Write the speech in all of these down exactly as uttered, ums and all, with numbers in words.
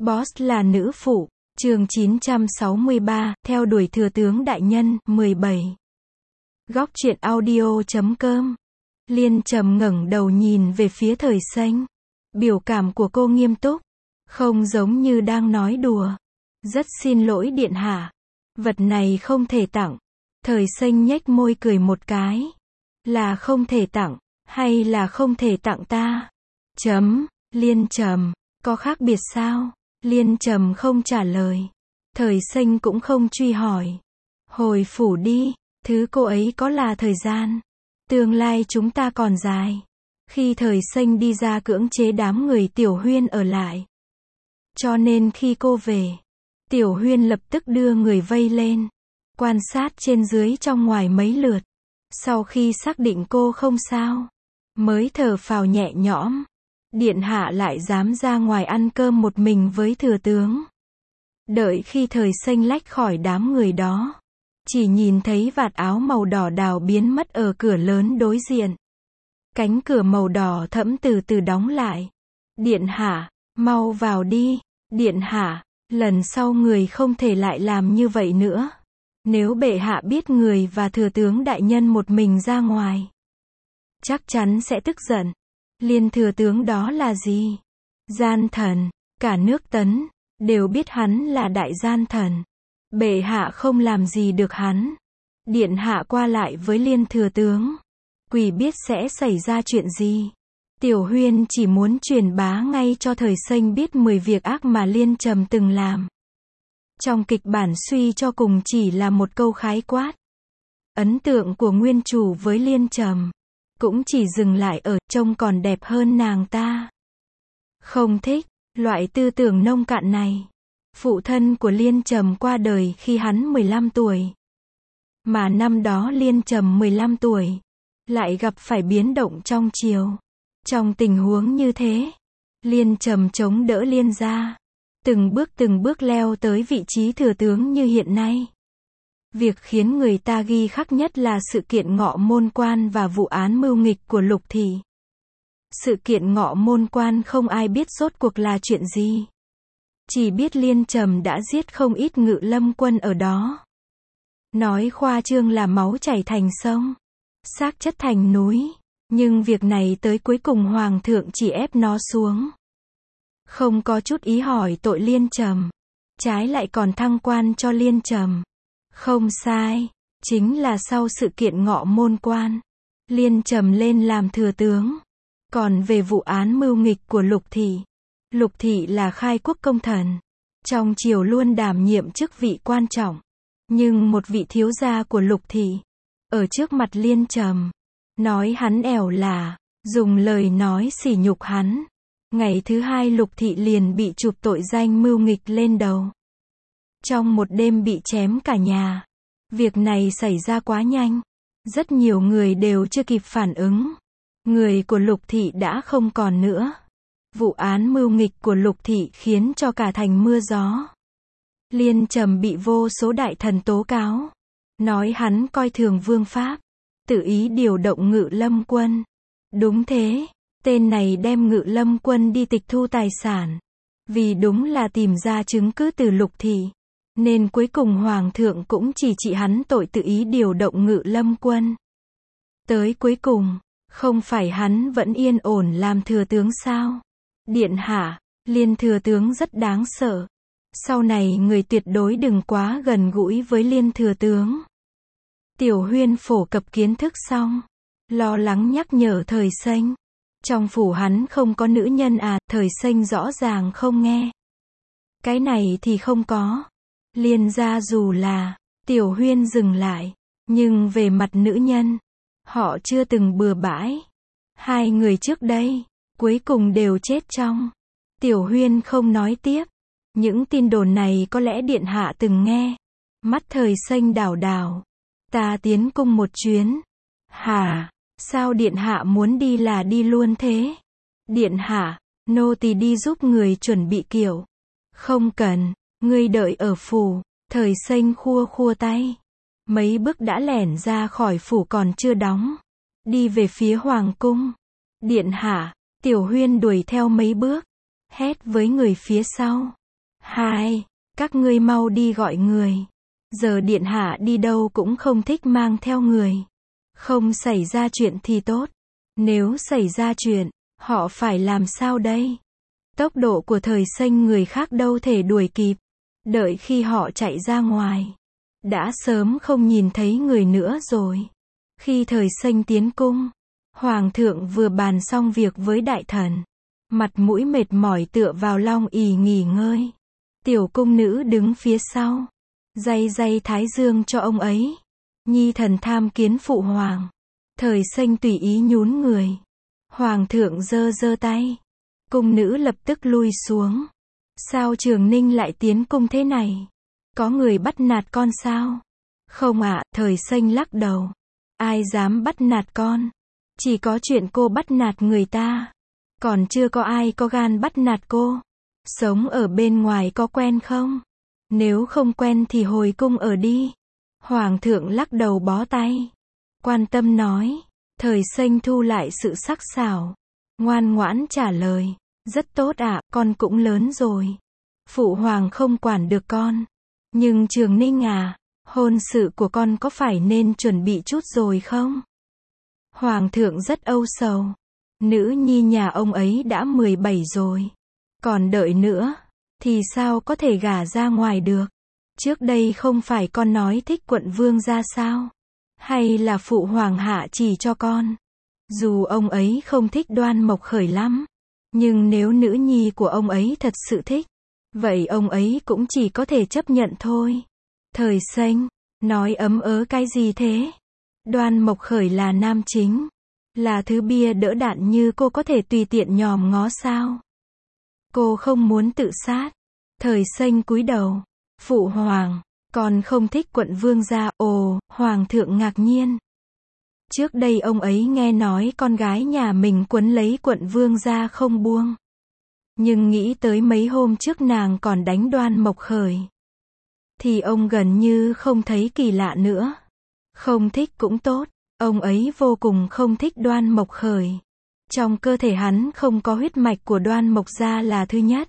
Boss là nữ phụ. Chương chín trăm sáu mươi ba, theo đuổi thừa tướng đại nhân, mười bảy. Góc truyện audio chấm com. Liên Trầm ngẩng đầu nhìn về phía Thời Xanh. Biểu cảm của cô nghiêm túc, không giống như đang nói đùa. Rất xin lỗi điện hạ. Vật này không thể tặng. Thời Xanh nhếch môi cười một cái. Là không thể tặng, hay là không thể tặng ta? Chấm, Liên Trầm, có khác biệt sao? Liên Trầm không trả lời. Thời Xanh cũng không truy hỏi. Hồi phủ đi, thứ cô ấy có là thời gian. Tương lai chúng ta còn dài. Khi Thời Xanh đi ra cưỡng chế đám người Tiểu Huyên ở lại. Cho nên khi cô về, Tiểu Huyên lập tức đưa người vây lên. Quan sát trên dưới trong ngoài mấy lượt. Sau khi xác định cô không sao, mới thở phào nhẹ nhõm. Điện hạ lại dám ra ngoài ăn cơm một mình với thừa tướng. Đợi khi Thời Xanh lách khỏi đám người đó, chỉ nhìn thấy vạt áo màu đỏ đào biến mất ở cửa lớn đối diện. Cánh cửa màu đỏ thẫm từ từ đóng lại. Điện hạ, mau vào đi. Điện hạ, lần sau người không thể lại làm như vậy nữa. Nếu bệ hạ biết người và thừa tướng đại nhân một mình ra ngoài, chắc chắn sẽ tức giận. Liên thừa tướng đó là gì? Gian thần. Cả nước Tấn đều biết hắn là đại gian thần. Bệ hạ không làm gì được hắn. Điện hạ qua lại với Liên thừa tướng, quỷ biết sẽ xảy ra chuyện gì. Tiểu Huyên chỉ muốn truyền bá ngay cho Thời Xanh biết mười việc ác mà Liên Trầm từng làm. Trong kịch bản suy cho cùng chỉ là một câu khái quát. Ấn tượng của nguyên chủ với Liên Trầm cũng chỉ dừng lại ở trông còn đẹp hơn nàng ta. Không thích loại tư tưởng nông cạn này. Phụ thân của Liên Trầm qua đời khi hắn mười lăm tuổi. Mà năm đó Liên Trầm mười lăm tuổi, lại gặp phải biến động trong triều. Trong tình huống như thế, Liên Trầm chống đỡ Liên gia, từng bước từng bước leo tới vị trí thừa tướng như hiện nay. Việc khiến người ta ghi khắc nhất là sự kiện Ngọ Môn Quan và vụ án mưu nghịch của Lục Thị. Sự kiện Ngọ Môn Quan không ai biết rốt cuộc là chuyện gì. Chỉ biết Liên Trầm đã giết không ít ngự lâm quân ở đó. Nói khoa trương là máu chảy thành sông, xác chất thành núi. Nhưng việc này tới cuối cùng Hoàng thượng chỉ ép nó xuống. Không có chút ý hỏi tội Liên Trầm. Trái lại còn thăng quan cho Liên Trầm. Không sai, chính là sau sự kiện Ngọ Môn Quan, Liên Trầm lên làm thừa tướng. Còn về vụ án mưu nghịch của Lục Thị, Lục Thị là khai quốc công thần, trong triều luôn đảm nhiệm chức vị quan trọng. Nhưng một vị thiếu gia của Lục Thị, ở trước mặt Liên Trầm, nói hắn ẻo lả, dùng lời nói sỉ nhục hắn. Ngày thứ hai Lục Thị liền bị chụp tội danh mưu nghịch lên đầu. Trong một đêm bị chém cả nhà. Việc này xảy ra quá nhanh. Rất nhiều người đều chưa kịp phản ứng. Người của Lục Thị đã không còn nữa. Vụ án mưu nghịch của Lục Thị khiến cho cả thành mưa gió. Liên Trầm bị vô số đại thần tố cáo. Nói hắn coi thường vương pháp. Tự ý điều động ngự lâm quân. Đúng thế. Tên này đem ngự lâm quân đi tịch thu tài sản. Vì đúng là tìm ra chứng cứ từ Lục Thị. Nên cuối cùng Hoàng thượng cũng chỉ trị hắn tội tự ý điều động ngự lâm quân. Tới cuối cùng, không phải hắn vẫn yên ổn làm thừa tướng sao? Điện hạ, Liên thừa tướng rất đáng sợ. Sau này người tuyệt đối đừng quá gần gũi với Liên thừa tướng. Tiểu Huyên phổ cập kiến thức xong, lo lắng nhắc nhở Thời Xanh. Trong phủ hắn không có nữ nhân à? Thời Xanh rõ ràng không nghe. Cái này thì không có. Liên gia dù là, Tiểu Huyên dừng lại. Nhưng về mặt nữ nhân, họ chưa từng bừa bãi. Hai người trước đây, cuối cùng đều chết trong. Tiểu Huyên không nói tiếp. Những tin đồn này có lẽ điện hạ từng nghe. Mắt Thời Xanh đảo đảo. Ta tiến cung một chuyến. Hả? Sao điện hạ muốn đi là đi luôn thế? Điện hạ, nô tỳ đi giúp người chuẩn bị kiệu. Không cần, ngươi đợi ở phủ. Thời Xanh khua khua tay. Mấy bước đã lẻn ra khỏi phủ còn chưa đóng. Đi về phía hoàng cung. Điện hạ, Tiểu Huyên đuổi theo mấy bước. Hét với người phía sau. Hai, các ngươi mau đi gọi người. Giờ điện hạ đi đâu cũng không thích mang theo người. Không xảy ra chuyện thì tốt. Nếu xảy ra chuyện, họ phải làm sao đây? Tốc độ của thời xanh người khác đâu thể đuổi kịp. Đợi khi họ chạy ra ngoài, đã sớm không nhìn thấy người nữa rồi. Khi thời xanh tiến cung, Hoàng thượng vừa bàn xong việc với đại thần. Mặt mũi mệt mỏi tựa vào long ỷ nghỉ ngơi. Tiểu cung nữ đứng phía sau. Day day thái dương cho ông ấy. Nhi thần tham kiến phụ hoàng. Thời xanh tùy ý nhún người. Hoàng thượng giơ giơ tay. Cung nữ lập tức lui xuống. Sao Trường Ninh lại tiến cung thế này? Có người bắt nạt con sao? Không ạ, thời xanh lắc đầu. Ai dám bắt nạt con? Chỉ có chuyện cô bắt nạt người ta. Còn chưa có ai có gan bắt nạt cô. Sống ở bên ngoài có quen không? Nếu không quen thì hồi cung ở đi. Hoàng thượng lắc đầu bó tay. Quan tâm nói. Thời xanh thu lại sự sắc sảo. Ngoan ngoãn trả lời. Rất tốt ạ, con cũng lớn rồi. Phụ hoàng không quản được con. Nhưng Trường Ninh à, hôn sự của con có phải nên chuẩn bị chút rồi không? Hoàng thượng rất âu sầu. Nữ nhi nhà ông ấy đã mười bảy rồi. Còn đợi nữa, thì sao có thể gả ra ngoài được? Trước đây không phải con nói thích quận vương ra sao? Hay là phụ hoàng hạ chỉ cho con? Dù ông ấy không thích Đoan Mộc Khởi lắm, nhưng nếu nữ nhi của ông ấy thật sự thích, vậy ông ấy cũng chỉ có thể chấp nhận thôi. Thời xanh, nói ấm ớ cái gì thế? Đoan Mộc Khởi là nam chính, là thứ bia đỡ đạn như cô có thể tùy tiện nhòm ngó sao? Cô không muốn tự sát. Thời xanh cúi đầu. Phụ hoàng, con không thích quận vương gia. Ồ, hoàng thượng ngạc nhiên. Trước đây ông ấy nghe nói con gái nhà mình quấn lấy quận vương gia không buông. Nhưng nghĩ tới mấy hôm trước nàng còn đánh Đoan Mộc Khởi, thì ông gần như không thấy kỳ lạ nữa. Không thích cũng tốt, ông ấy vô cùng không thích Đoan Mộc Khởi. Trong cơ thể hắn không có huyết mạch của Đoan Mộc gia là thứ nhất.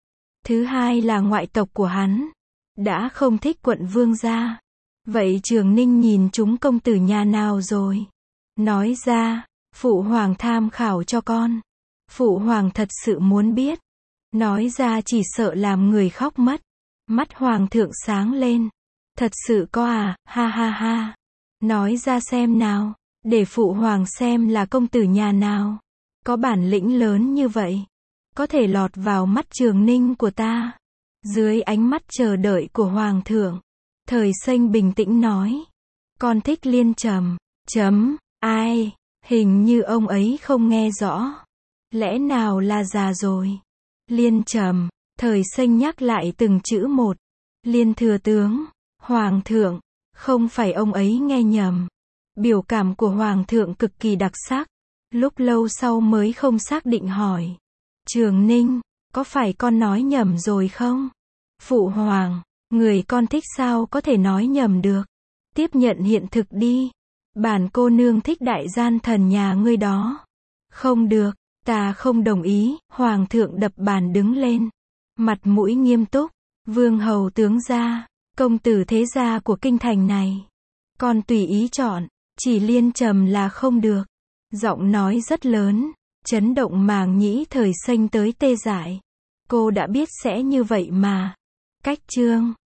Thứ hai là ngoại tộc của hắn. Đã không thích quận vương gia. Vậy Trường Ninh nhìn chúng công tử nhà nào rồi? Nói ra, phụ hoàng tham khảo cho con. Phụ hoàng thật sự muốn biết. Nói ra chỉ sợ làm người khóc mất. Mắt hoàng thượng sáng lên. Thật sự có à, ha ha ha. Nói ra xem nào, để phụ hoàng xem là công tử nhà nào. Có bản lĩnh lớn như vậy. Có thể lọt vào mắt Trường Ninh của ta. Dưới ánh mắt chờ đợi của hoàng thượng, thời xanh bình tĩnh nói. Con thích Liên Trầm. Chấm, ai, hình như ông ấy không nghe rõ. Lẽ nào là già rồi? Liên Trầm, thời xanh nhắc lại từng chữ một. Liên thừa tướng, hoàng thượng, không phải ông ấy nghe nhầm. Biểu cảm của hoàng thượng cực kỳ đặc sắc. Lúc lâu sau mới không xác định hỏi. Trường Ninh, có phải con nói nhầm rồi không? Phụ hoàng, người con thích sao có thể nói nhầm được? Tiếp nhận hiện thực đi. Bản cô nương thích đại gian thần nhà ngươi đó. Không được, ta không đồng ý. Hoàng thượng đập bàn đứng lên. Mặt mũi nghiêm túc. Vương hầu tướng gia, công tử thế gia của kinh thành này. Con tùy ý chọn, chỉ Liên Trầm là không được. Giọng nói rất lớn, chấn động màng nhĩ thời xanh tới tê dại. Cô đã biết sẽ như vậy mà. Cách chương